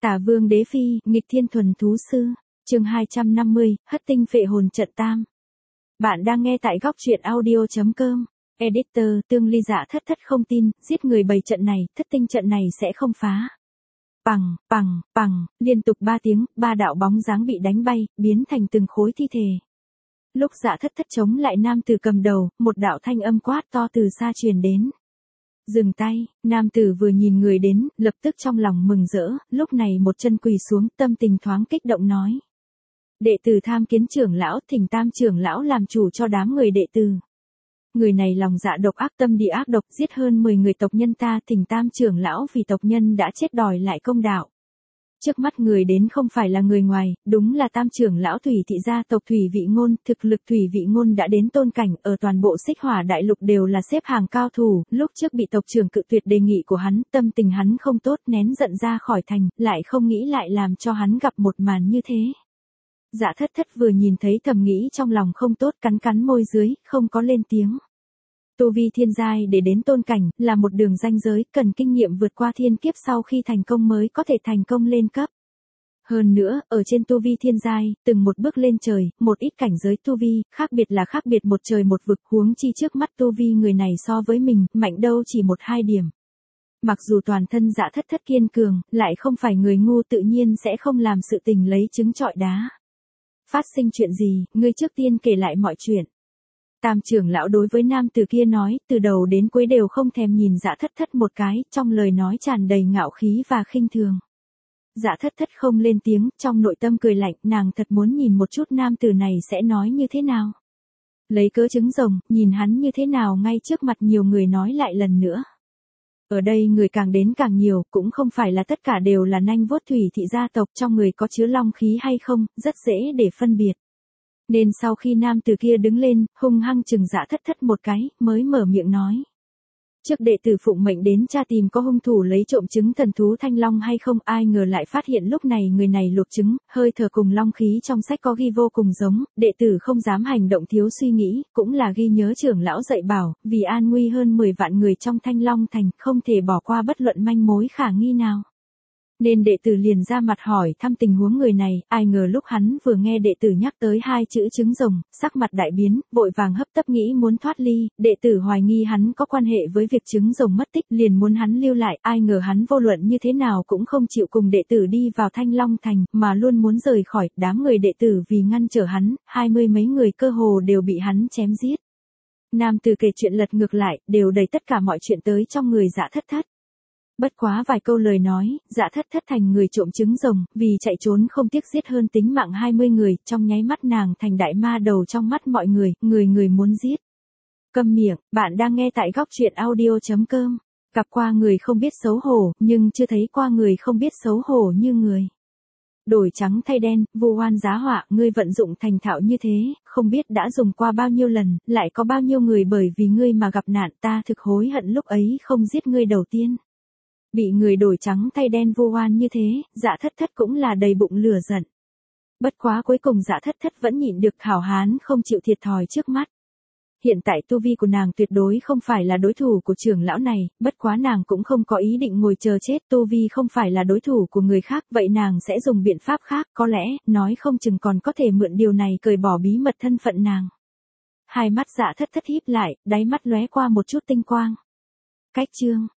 Tả Vương Đế Phi, nghịch thiên thuần thú sư. Chương 250, Hất tinh phệ hồn trận tam. Bạn đang nghe tại góc truyện audio.com. Editor, Tương Ly Dạ Thất Thất không tin, giết người bày trận này, thất tinh trận này sẽ không phá. Pằng, pằng, pằng, liên tục 3 tiếng, 3 đạo bóng dáng bị đánh bay, biến thành từng khối thi thể. Lúc Dạ Thất Thất chống lại nam tử cầm đầu, một đạo thanh âm quát to từ xa truyền đến. Dừng tay, nam tử vừa nhìn người đến, lập tức trong lòng mừng rỡ, lúc này một chân quỳ xuống, tâm tình thoáng kích động nói. Đệ tử tham kiến trưởng lão, thỉnh Tam trưởng lão làm chủ cho đám người đệ tử. Người này lòng dạ độc ác, tâm địa ác độc, giết hơn 10 người tộc nhân ta, thỉnh Tam trưởng lão vì tộc nhân đã chết đòi lại công đạo. Trước mắt người đến không phải là người ngoài, đúng là Tam trưởng lão Thủy thị gia tộc Thủy Vị Ngôn, thực lực Thủy Vị Ngôn đã đến tôn cảnh, ở toàn bộ Xích Hỏa đại lục đều là xếp hàng cao thủ, lúc trước bị tộc trưởng cự tuyệt đề nghị của hắn, tâm tình hắn không tốt, nén giận ra khỏi thành, lại không nghĩ lại làm cho hắn gặp một màn như thế. Dạ Thất Thất vừa nhìn thấy thầm nghĩ trong lòng không tốt, cắn cắn môi dưới, không có lên tiếng. Tu vi thiên giai để đến tôn cảnh, là một đường ranh giới, cần kinh nghiệm vượt qua thiên kiếp sau khi thành công mới có thể thành công lên cấp. Hơn nữa, ở trên tu vi thiên giai, từng một bước lên trời, một ít cảnh giới tu vi, khác biệt một trời một vực, huống chi trước mắt tu vi người này so với mình, mạnh đâu chỉ 1-2 điểm. Mặc dù toàn thân Dạ Thất Thất kiên cường, lại không phải người ngu, tự nhiên sẽ không làm sự tình lấy trứng trọi đá. Phát sinh chuyện gì, ngươi trước tiên kể lại mọi chuyện. Tam trưởng lão đối với nam tử kia nói, từ đầu đến cuối đều không thèm nhìn Dạ Thất Thất một cái, trong lời nói tràn đầy ngạo khí và khinh thường. Dạ Thất Thất không lên tiếng, trong nội tâm cười lạnh, nàng thật muốn nhìn một chút nam tử này sẽ nói như thế nào. Lấy cớ trứng rồng, nhìn hắn như thế nào ngay trước mặt nhiều người nói lại lần nữa. Ở đây người càng đến càng nhiều, cũng không phải là tất cả đều là nanh vuốt Thủy thị gia tộc, trong người có chứa long khí hay không, rất dễ để phân biệt. Nên sau khi nam tử kia đứng lên, hung hăng chừng Dạ Thất Thất một cái, mới mở miệng nói. Trước đệ tử phụng mệnh đến tra tìm có hung thủ lấy trộm trứng thần thú thanh long hay không, ai ngờ lại phát hiện lúc này người này luộc trứng, hơi thở cùng long khí trong sách có ghi vô cùng giống, đệ tử không dám hành động thiếu suy nghĩ, cũng là ghi nhớ trưởng lão dạy bảo, vì an nguy hơn 10 vạn người trong Thanh Long thành, không thể bỏ qua bất luận manh mối khả nghi nào. Nên đệ tử liền ra mặt hỏi thăm tình huống người này, ai ngờ lúc hắn vừa nghe đệ tử nhắc tới 2 chữ trứng rồng, sắc mặt đại biến, vội vàng hấp tấp nghĩ muốn thoát ly, đệ tử hoài nghi hắn có quan hệ với việc trứng rồng mất tích, liền muốn hắn lưu lại, ai ngờ hắn vô luận như thế nào cũng không chịu cùng đệ tử đi vào Thanh Long thành, mà luôn muốn rời khỏi, đám người đệ tử vì ngăn trở hắn, 20 mấy người cơ hồ đều bị hắn chém giết. Nam tử kể chuyện lật ngược lại, đều đầy tất cả mọi chuyện tới trong người Dạ Thất Thất. Bất quá vài câu lời nói, Dạ Thất Thất thành người trộm trứng rồng, vì chạy trốn không tiếc giết hơn tính mạng 20 người, trong nháy mắt nàng thành đại ma đầu trong mắt mọi người, người muốn giết. Câm miệng, bạn đang nghe tại góc truyện audio.com. Gặp qua người không biết xấu hổ, nhưng chưa thấy qua người không biết xấu hổ như người. Đổi trắng thay đen, vu oan giá họa, ngươi vận dụng thành thạo như thế, không biết đã dùng qua bao nhiêu lần, lại có bao nhiêu người bởi vì ngươi mà gặp nạn, ta thực hối hận lúc ấy không giết ngươi đầu tiên. Bị người đổi trắng thay đen vu oan như thế, Dạ Thất Thất cũng là đầy bụng lửa giận. Bất quá cuối cùng Dạ Thất Thất vẫn nhịn được, hảo hán không chịu thiệt thòi trước mắt. Hiện tại tu vi của nàng tuyệt đối không phải là đối thủ của trưởng lão này, bất quá nàng cũng không có ý định ngồi chờ chết, tu vi không phải là đối thủ của người khác, vậy nàng sẽ dùng biện pháp khác, có lẽ, nói không chừng còn có thể mượn điều này cởi bỏ bí mật thân phận nàng. Hai mắt Dạ Thất Thất híp lại, đáy mắt lóe qua một chút tinh quang. Cách chương